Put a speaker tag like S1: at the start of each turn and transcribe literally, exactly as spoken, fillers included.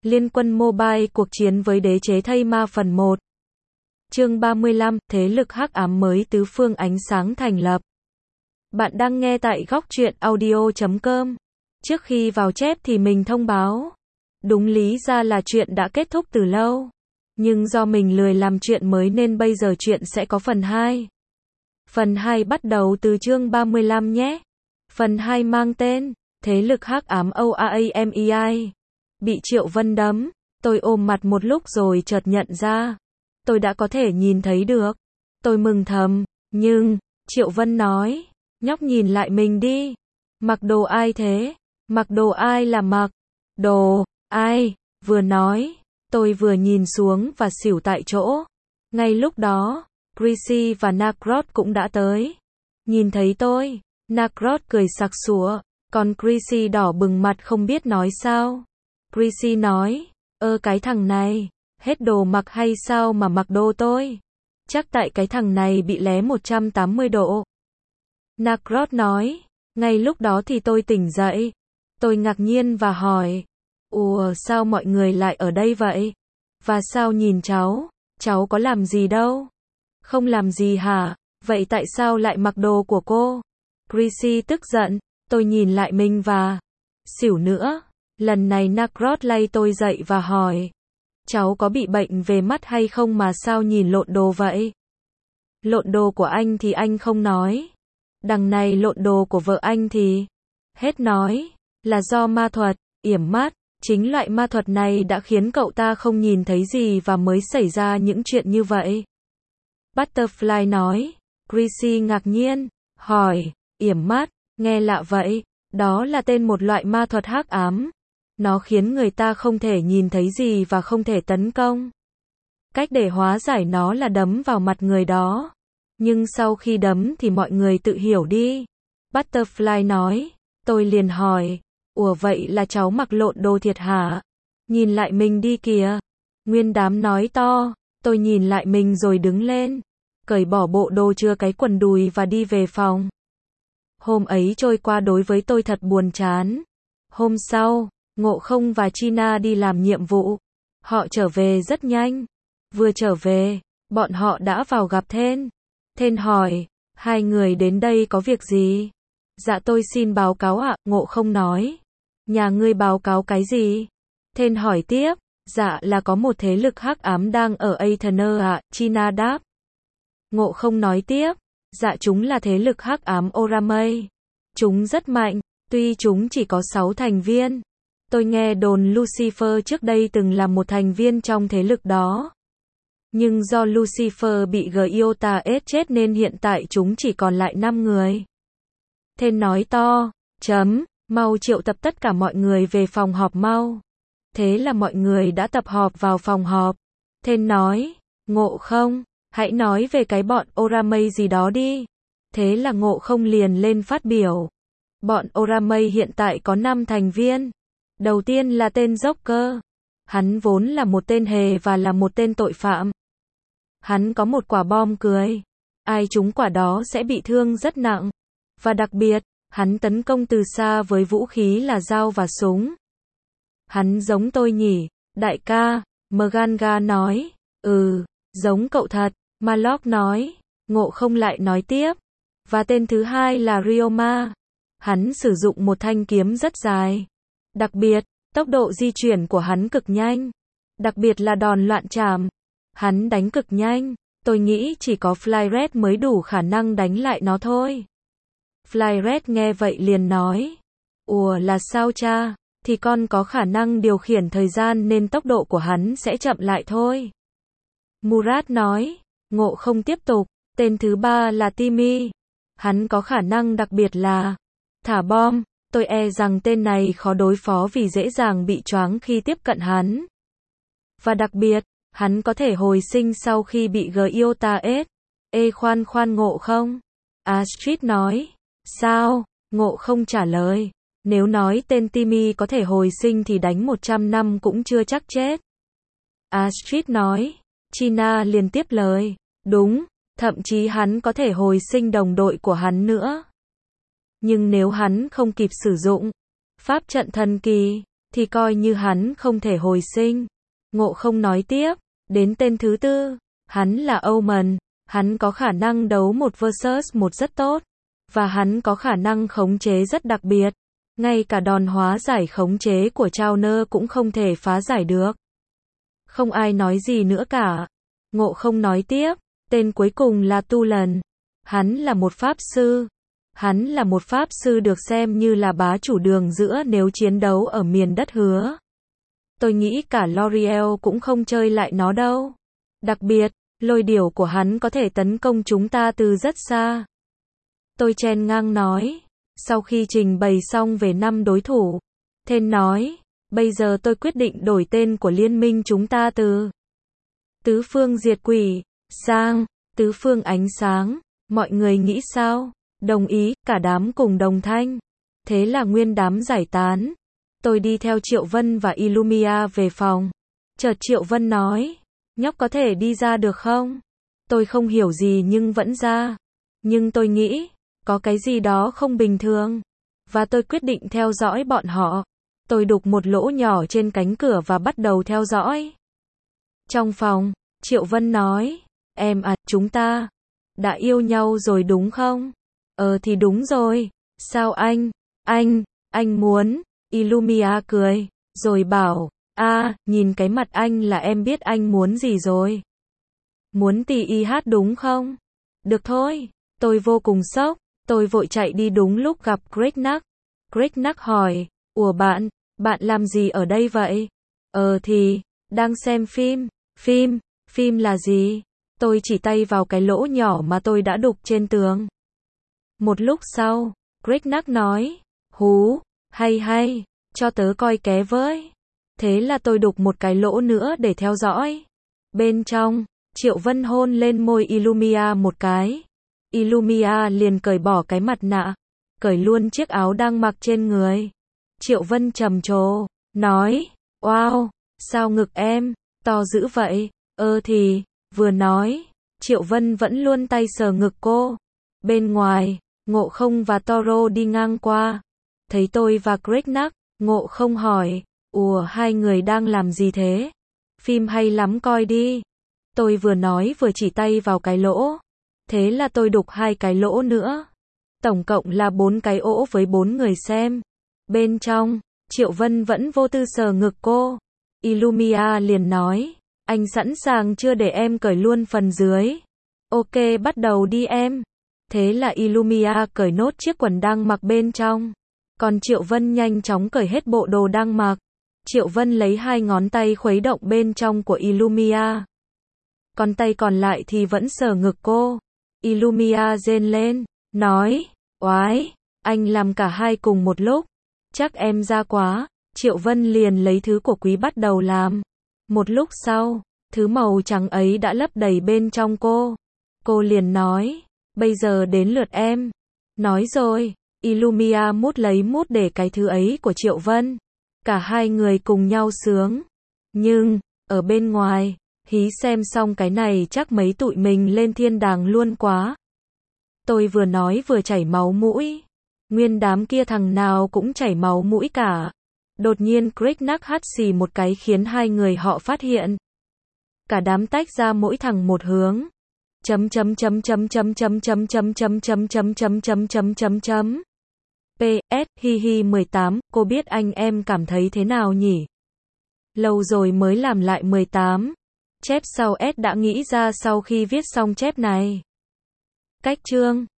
S1: Liên quân mobile cuộc chiến với đế chế thây ma phần một. Chương ba mươi lăm, thế lực hắc ám mới tứ phương ánh sáng thành lập. Bạn đang nghe tại góc truyện audio chấm com. Trước khi vào chép thì mình thông báo. Đúng lý ra là chuyện đã kết thúc từ lâu. Nhưng do mình lười làm chuyện mới nên bây giờ chuyện sẽ có phần hai. Phần hai bắt đầu từ chương ba mươi lăm nhé. Phần hai mang tên, thế lực hắc ám OAAMEI. Bị Triệu Vân đấm, tôi ôm mặt một lúc rồi chợt nhận ra. Tôi đã có thể nhìn thấy được. Tôi mừng thầm, nhưng, Triệu Vân nói, nhóc nhìn lại mình đi. Mặc đồ ai thế? Mặc đồ ai là mặc? Đồ, ai? Vừa nói, tôi vừa nhìn xuống và xỉu tại chỗ. Ngay lúc đó, Chrissy và Nakrot cũng đã tới. Nhìn thấy tôi, Nakrot cười sặc sụa, còn Chrissy đỏ bừng mặt không biết nói sao. Chrissy nói, ơ cái thằng này, hết đồ mặc hay sao mà mặc đồ tôi? Chắc tại cái thằng này bị lé một trăm tám mươi độ. Nakrot nói, ngay lúc đó thì tôi tỉnh dậy. Tôi ngạc nhiên và hỏi, ủa sao mọi người lại ở đây vậy? Và sao nhìn cháu, cháu có làm gì đâu? Không làm gì hả? Vậy tại sao lại mặc đồ của cô? Chrissy tức giận, tôi nhìn lại mình và xỉu nữa. Lần này Nakrot lay tôi dậy và hỏi, cháu có bị bệnh về mắt hay không mà sao nhìn lộn đồ vậy? Lộn đồ của anh thì anh không nói. Đằng này lộn đồ của vợ anh thì hết nói, là do ma thuật, yểm mắt. Chính loại ma thuật này đã khiến cậu ta không nhìn thấy gì và mới xảy ra những chuyện như vậy. Butterfly nói. Chrissy ngạc nhiên, hỏi, yểm mắt, nghe lạ vậy, đó là tên một loại ma thuật hắc ám. Nó khiến người ta không thể nhìn thấy gì và không thể tấn công. Cách để hóa giải nó là đấm vào mặt người đó. Nhưng sau khi đấm thì mọi người tự hiểu đi. Butterfly nói, tôi liền hỏi, ủa vậy là cháu mặc lộn đồ thiệt hả? Nhìn lại mình đi kìa. Nguyên đám nói to, tôi nhìn lại mình rồi đứng lên. Cởi bỏ bộ đồ chứa cái quần đùi và đi về phòng. Hôm ấy trôi qua đối với tôi thật buồn chán. Hôm sau, Ngộ Không và China đi làm nhiệm vụ. Họ trở về rất nhanh. Vừa trở về, bọn họ đã vào gặp Thên. Thên hỏi, hai người đến đây có việc gì? Dạ tôi xin báo cáo ạ, Ngộ Không nói. Nhà ngươi báo cáo cái gì? Thên hỏi tiếp, dạ là có một thế lực hắc ám đang ở Aether ạ, China đáp. Ngộ Không nói tiếp, dạ chúng là thế lực hắc ám Oramei. Chúng rất mạnh, tuy chúng chỉ có sáu thành viên. Tôi nghe đồn Lucifer trước đây từng là một thành viên trong thế lực đó. Nhưng do Lucifer bị Giota ết chết nên hiện tại chúng chỉ còn lại năm người. Thên nói to, chấm, mau triệu tập tất cả mọi người về phòng họp mau. Thế là mọi người đã tập họp vào phòng họp. Thên nói, Ngộ Không, hãy nói về cái bọn Oramei gì đó đi. Thế là Ngộ Không liền lên phát biểu. Bọn Oramei hiện tại có năm thành viên. Đầu tiên là tên Joker. Hắn vốn là một tên hề và là một tên tội phạm. Hắn có một quả bom cười. Ai trúng quả đó sẽ bị thương rất nặng. Và đặc biệt, hắn tấn công từ xa với vũ khí là dao và súng. Hắn giống tôi nhỉ, đại ca, Mganga nói. Ừ, giống cậu thật, Malok nói. Ngộ Không lại nói tiếp. Và tên thứ hai là Ryoma. Hắn sử dụng một thanh kiếm rất dài. Đặc biệt, tốc độ di chuyển của hắn cực nhanh. Đặc biệt là đòn loạn trảm. Hắn đánh cực nhanh. Tôi nghĩ chỉ có Flyret mới đủ khả năng đánh lại nó thôi. Flyret nghe vậy liền nói. Ủa là sao cha? Thì con có khả năng điều khiển thời gian nên tốc độ của hắn sẽ chậm lại thôi. Murat nói. Ngộ Không tiếp tục. Tên thứ ba là Timmy. Hắn có khả năng đặc biệt là thả bom. Tôi e rằng tên này khó đối phó vì dễ dàng bị choáng khi tiếp cận hắn. Và đặc biệt, hắn có thể hồi sinh sau khi bị Giota ết. Ê khoan khoan Ngộ Không. Astrid nói. Sao? Ngộ Không trả lời. Nếu nói tên Timmy có thể hồi sinh thì đánh một trăm năm cũng chưa chắc chết. Astrid nói. China liền tiếp lời. Đúng, thậm chí hắn có thể hồi sinh đồng đội của hắn nữa. Nhưng nếu hắn không kịp sử dụng pháp trận thần kỳ, thì coi như hắn không thể hồi sinh. Ngộ không nói tiếp, đến tên thứ tư, hắn là Omen, hắn có khả năng đấu một versus một rất tốt, và hắn có khả năng khống chế rất đặc biệt. Ngay cả đòn hóa giải khống chế của Trauner cũng không thể phá giải được. Không ai nói gì nữa cả. Ngộ không nói tiếp, tên cuối cùng là Tu Lần. Hắn là một pháp sư. Hắn là một pháp sư được xem như là bá chủ đường giữa nếu chiến đấu ở miền đất hứa. Tôi nghĩ cả L'Oreal cũng không chơi lại nó đâu. Đặc biệt, lôi điểu của hắn có thể tấn công chúng ta từ rất xa. Tôi chen ngang nói. Sau khi trình bày xong về năm đối thủ, Thên nói, bây giờ tôi quyết định đổi tên của liên minh chúng ta từ Tứ phương diệt quỷ sang Tứ phương ánh sáng. Mọi người nghĩ sao? Đồng ý, cả đám cùng đồng thanh. Thế là nguyên đám giải tán. Tôi đi theo Triệu Vân và Illumia về phòng. Chợt Triệu Vân nói, nhóc có thể đi ra được không? Tôi không hiểu gì nhưng vẫn ra. Nhưng tôi nghĩ, có cái gì đó không bình thường. Và tôi quyết định theo dõi bọn họ. Tôi đục một lỗ nhỏ trên cánh cửa và bắt đầu theo dõi. Trong phòng, Triệu Vân nói, em à, chúng ta đã yêu nhau rồi đúng không? Ờ thì đúng rồi. Sao anh? Anh, anh muốn. Illumia cười, rồi bảo, a, à, nhìn cái mặt anh là em biết anh muốn gì rồi. Muốn tì y hát đúng không? Được thôi. Tôi vô cùng sốc. Tôi vội chạy đi đúng lúc gặp Greg Nack. Greg Nack hỏi, ủa bạn, bạn làm gì ở đây vậy? Ờ thì, đang xem phim. Phim, phim là gì? Tôi chỉ tay vào cái lỗ nhỏ mà tôi đã đục trên tường. Một lúc sau, Greg Nack nói, hú, hay hay, cho tớ coi ké với. Thế là tôi đục một cái lỗ nữa để theo dõi. Bên trong, Triệu Vân hôn lên môi Illumia một cái. Illumia liền cởi bỏ cái mặt nạ, cởi luôn chiếc áo đang mặc trên người. Triệu Vân trầm trồ, nói, wow, sao ngực em to dữ vậy? Ơ thì, vừa nói, Triệu Vân vẫn luôn tay sờ ngực cô. Bên ngoài, Ngộ Không và Toro đi ngang qua. Thấy tôi và Greg Nack, Ngộ Không hỏi, ủa hai người đang làm gì thế? Phim hay lắm coi đi. Tôi vừa nói vừa chỉ tay vào cái lỗ. Thế là tôi đục hai cái lỗ nữa. Tổng cộng là bốn cái ỗ với bốn người xem. Bên trong, Triệu Vân vẫn vô tư sờ ngực cô. Illumia liền nói, anh sẵn sàng chưa để em cởi luôn phần dưới? Ok, bắt đầu đi em. Thế là Illumia cởi nốt chiếc quần đang mặc bên trong. Còn Triệu Vân nhanh chóng cởi hết bộ đồ đang mặc. Triệu Vân lấy hai ngón tay khuấy động bên trong của Illumia. Còn tay còn lại thì vẫn sờ ngực cô. Illumia rên lên, nói, oái, anh làm cả hai cùng một lúc. Chắc em ra quá. Triệu Vân liền lấy thứ của quý bắt đầu làm. Một lúc sau, thứ màu trắng ấy đã lấp đầy bên trong cô. Cô liền nói, bây giờ đến lượt em. Nói rồi, Illumia mút lấy mút để cái thứ ấy của Triệu Vân. Cả hai người cùng nhau sướng. Nhưng, ở bên ngoài, hí xem xong cái này chắc mấy tụi mình lên thiên đàng luôn quá. Tôi vừa nói vừa chảy máu mũi. Nguyên đám kia thằng nào cũng chảy máu mũi cả. Đột nhiên Greg Nack hắt xì một cái khiến hai người họ phát hiện. Cả đám tách ra mỗi thằng một hướng. Chấm chấm chấm chấm chấm chấm chấm chấm chấm chấm chấm chấm chấm chấm chấm chấm. pê ét hi hi mười tám, cô biết anh em cảm thấy thế nào nhỉ? Lâu rồi mới làm lại mười tám. Chép sau S đã nghĩ ra sau khi viết xong chép này. Cách chương